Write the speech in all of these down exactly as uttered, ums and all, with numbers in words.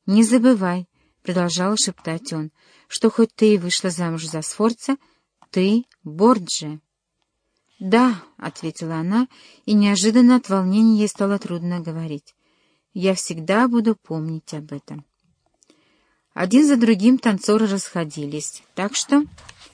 «Не забывай», — продолжал шептать он, — «что хоть ты и вышла замуж за Сфорца, ты Борджиа». «Да», — ответила она, и неожиданно от волнения ей стало трудно говорить. «Я всегда буду помнить об этом». Один за другим танцоры расходились, так что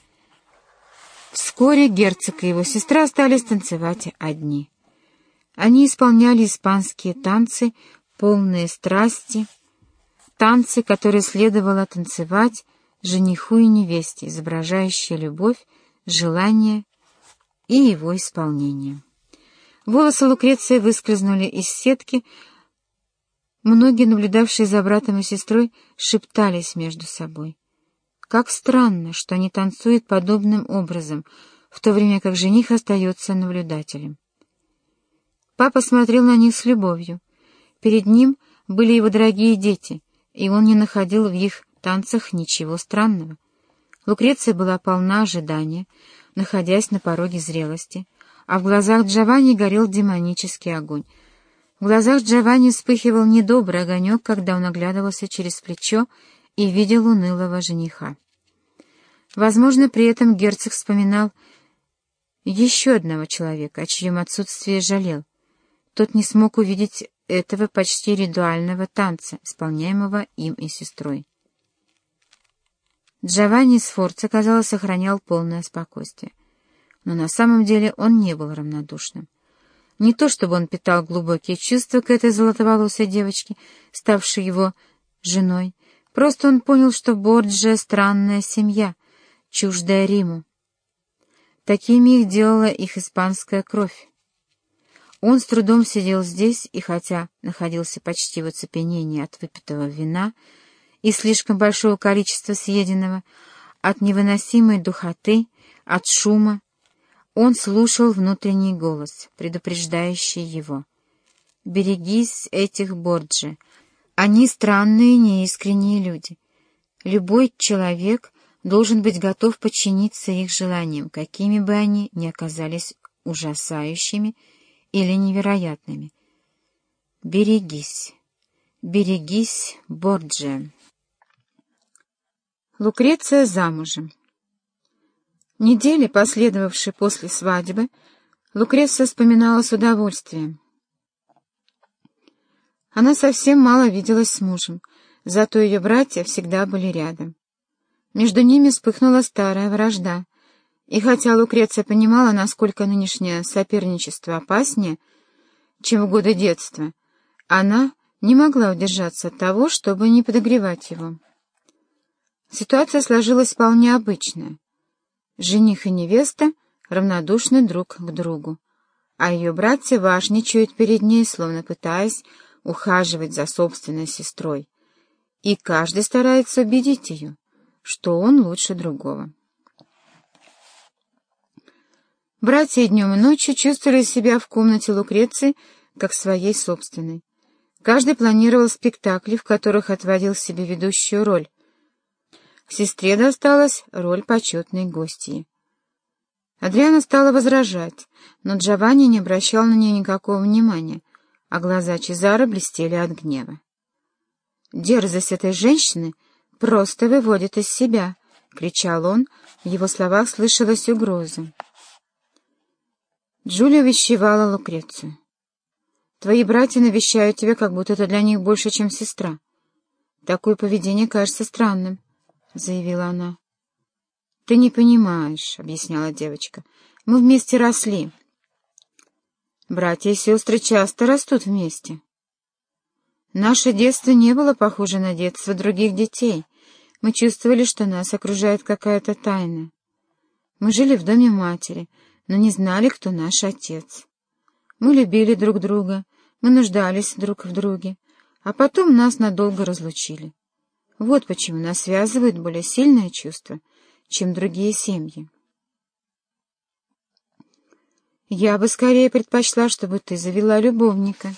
вскоре герцог и его сестра остались танцевать одни. Они исполняли испанские танцы, полные страсти, танцы, которые следовало танцевать жениху и невесте, изображающие любовь, желание и его исполнение. Волосы Лукреции выскользнули из сетки. Многие, наблюдавшие за братом и сестрой, шептались между собой. Как странно, что они танцуют подобным образом, в то время как жених остается наблюдателем. Папа смотрел на них с любовью. Перед ним были его дорогие дети, и он не находил в их танцах ничего странного. Лукреция была полна ожидания, находясь на пороге зрелости, а в глазах Джованни горел демонический огонь. В глазах Джованни вспыхивал недобрый огонек, когда он оглядывался через плечо и видел унылого жениха. Возможно, при этом герцог вспоминал еще одного человека, о чьем отсутствии жалел. Тот не смог увидеть этого почти ритуального танца, исполняемого им и сестрой. Джованни Сфорца, казалось, сохранял полное спокойствие. Но на самом деле он не был равнодушным. Не то чтобы он питал глубокие чувства к этой золотоволосой девочке, ставшей его женой, просто он понял, что Борджиа — странная семья, чуждая Риму. Такими их делала их испанская кровь. Он с трудом сидел здесь, и хотя находился почти в оцепенении от выпитого вина и слишком большого количества съеденного, от невыносимой духоты, от шума, он слушал внутренний голос, предупреждающий его. «Берегись этих Борджиа. Они странные, неискренние люди. Любой человек должен быть готов подчиниться их желаниям, какими бы они ни оказались ужасающими или невероятными. Берегись, берегись, Борджиа». Лукреция замужем. Недели, последовавшие после свадьбы, Лукреция вспоминала с удовольствием. Она совсем мало виделась с мужем, зато ее братья всегда были рядом. Между ними вспыхнула старая вражда, и хотя Лукреция понимала, насколько нынешнее соперничество опаснее, чем в годы детства, она не могла удержаться от того, чтобы не подогревать его. Ситуация сложилась вполне обычная. Жених и невеста равнодушны друг к другу, а ее братья важничают перед ней, словно пытаясь ухаживать за собственной сестрой, и каждый старается убедить ее, что он лучше другого. Братья днем и ночью чувствовали себя в комнате Лукреции как своей собственной. Каждый планировал спектакли, в которых отводил себе ведущую роль. Сестре досталась роль почетной гостьи. Адриана стала возражать, но Джованни не обращал на нее никакого внимания, а глаза Чезаро блестели от гнева. «Дерзость этой женщины просто выводит из себя!» — кричал он, в его словах слышалась угроза. Джулия увещевала Лукрецию. «Твои братья навещают тебя, как будто ты для них больше, чем сестра. Такое поведение кажется странным», — заявила она. «Ты не понимаешь», — объясняла девочка. «Мы вместе росли. Братья и сестры часто растут вместе. Наше детство не было похоже на детство других детей. Мы чувствовали, что нас окружает какая-то тайна. Мы жили в доме матери, но не знали, кто наш отец. Мы любили друг друга, мы нуждались друг в друге, а потом нас надолго разлучили. Вот почему нас связывают более сильные чувства, чем другие семьи. Я бы скорее предпочла, чтобы ты завела любовника».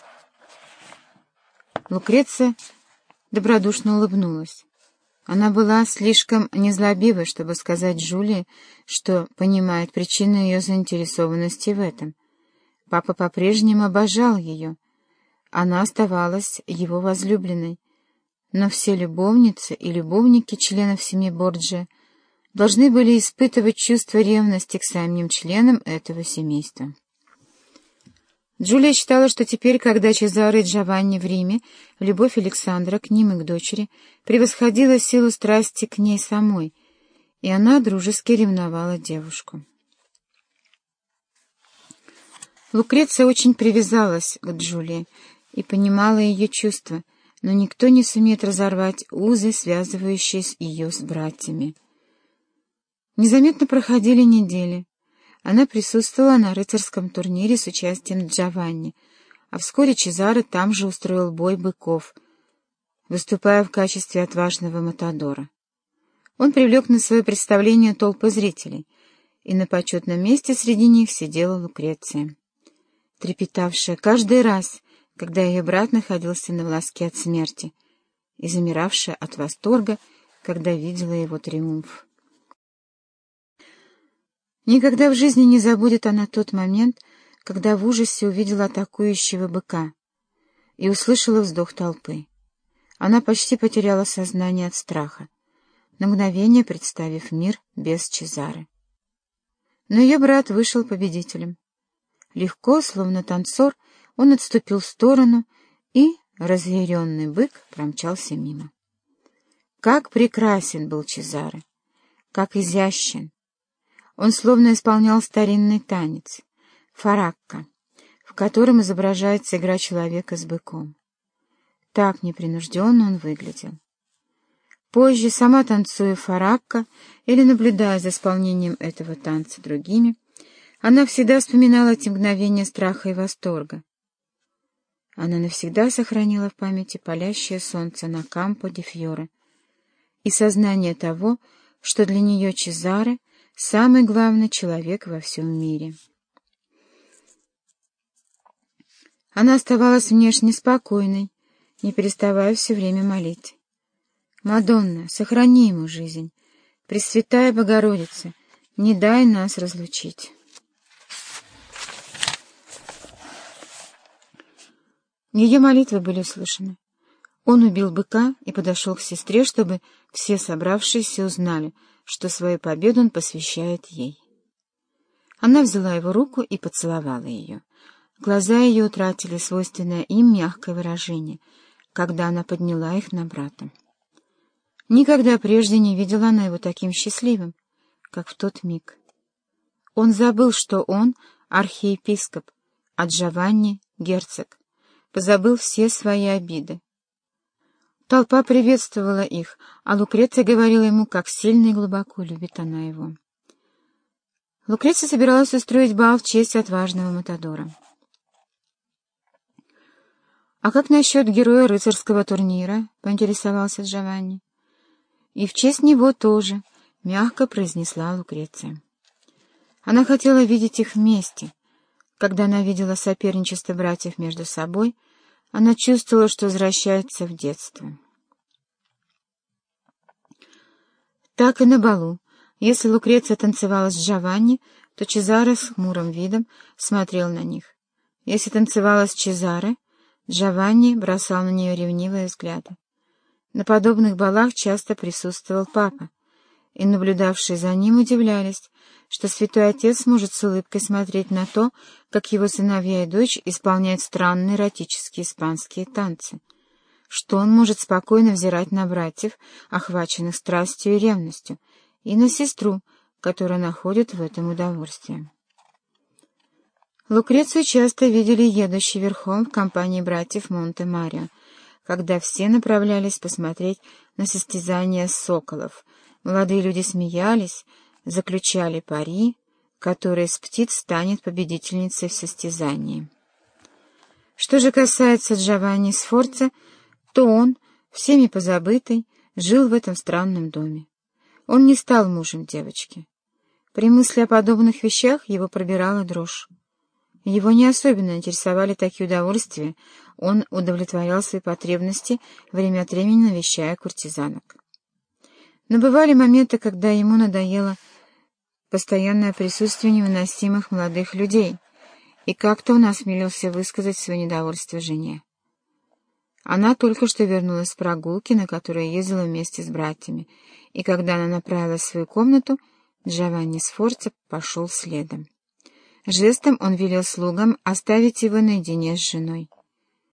Лукреция добродушно улыбнулась. Она была слишком незлобивой, чтобы сказать Джулии, что понимает причину ее заинтересованности в этом. Папа по-прежнему обожал ее. Она оставалась его возлюбленной. но все любовницы и любовники членов семьи Борджиа должны были испытывать чувство ревности к самим членам этого семейства. Джулия считала, что теперь, когда Чезаре и Джованни в Риме, любовь Александра к ним и к дочери превосходила силу страсти к ней самой, и она дружески ревновала девушку. Лукреция очень привязалась к Джулии и понимала ее чувства, но никто не сумеет разорвать узы, связывающие ее с братьями. Незаметно проходили недели. Она присутствовала на рыцарском турнире с участием Джованни, а вскоре Чезаре там же устроил бой быков, выступая в качестве отважного матадора. Он привлек на свое представление толпы зрителей, и на почетном месте среди них сидела Лукреция, трепетавшая каждый раз, когда ее брат находился на волоске от смерти, и замиравшая от восторга, когда видела его триумф. Никогда в жизни не забудет она тот момент, когда в ужасе увидела атакующего быка и услышала вздох толпы. Она почти потеряла сознание от страха, на мгновение представив мир без Чезаре. Но ее брат вышел победителем. Легко, словно танцор, он отступил в сторону, и разъяренный бык промчался мимо. Как прекрасен был Чезаре! Как изящен! Он словно исполнял старинный танец — фаракка, в котором изображается игра человека с быком. Так непринужденно он выглядел. Позже, сама танцуя фаракка или наблюдая за исполнением этого танца другими, она всегда вспоминала эти мгновения страха и восторга. Она навсегда сохранила в памяти палящее солнце на Кампо-ди-Фьоре и сознание того, что для нее Чезаре — самый главный человек во всем мире. Она оставалась внешне спокойной, не переставая все время молить. «Мадонна, сохрани ему жизнь! Пресвятая Богородица, не дай нас разлучить!» Ее молитвы были услышаны. Он убил быка и подошел к сестре, чтобы все собравшиеся узнали, что свою победу он посвящает ей. Она взяла его руку и поцеловала ее. Глаза ее утратили свойственное им мягкое выражение, когда она подняла их на брата. Никогда прежде не видела она его таким счастливым, как в тот миг. Он забыл, что он архиепископ, а Джованни — герцог, позабыл все свои обиды. Толпа приветствовала их, а Лукреция говорила ему, как сильно и глубоко любит она его. Лукреция собиралась устроить бал в честь отважного матадора. «А как насчет героя рыцарского турнира?» — поинтересовался Джованни. «И в честь него тоже», — мягко произнесла Лукреция. Она хотела видеть их вместе. Когда она видела соперничество братьев между собой, она чувствовала, что возвращается в детство. Так и на балу. Если Лукреция танцевала с Джованни, то Чезаре с хмурым видом смотрел на них. Если танцевала с Чезаре, Джованни бросал на нее ревнивые взгляды. На подобных балах часто присутствовал папа, и наблюдавшие за ним удивлялись, что святой отец может с улыбкой смотреть на то, как его сыновья и дочь исполняют странные эротические испанские танцы, что он может спокойно взирать на братьев, охваченных страстью и ревностью, и на сестру, которая находит в этом удовольствие. Лукрецию часто видели едущей верхом в компании братьев Монте-Марио, когда все направлялись посмотреть на состязания соколов. Молодые люди смеялись, заключали пари, которая из птиц станет победительницей в состязании. Что же касается Джованни Сфорца, то он, всеми позабытый, жил в этом странном доме. Он не стал мужем девочки. При мысли о подобных вещах его пробирала дрожь. Его не особенно интересовали такие удовольствия, он удовлетворял свои потребности, время от времени навещая куртизанок. Но бывали моменты, когда ему надоело постоянное присутствие невыносимых молодых людей, и как-то он осмелился высказать свое недовольство жене. Она только что вернулась с прогулки, на которой ездила вместе с братьями, и когда она направилась в свою комнату, Джованни Сфорца пошел следом. Жестом он велел слугам оставить его наедине с женой.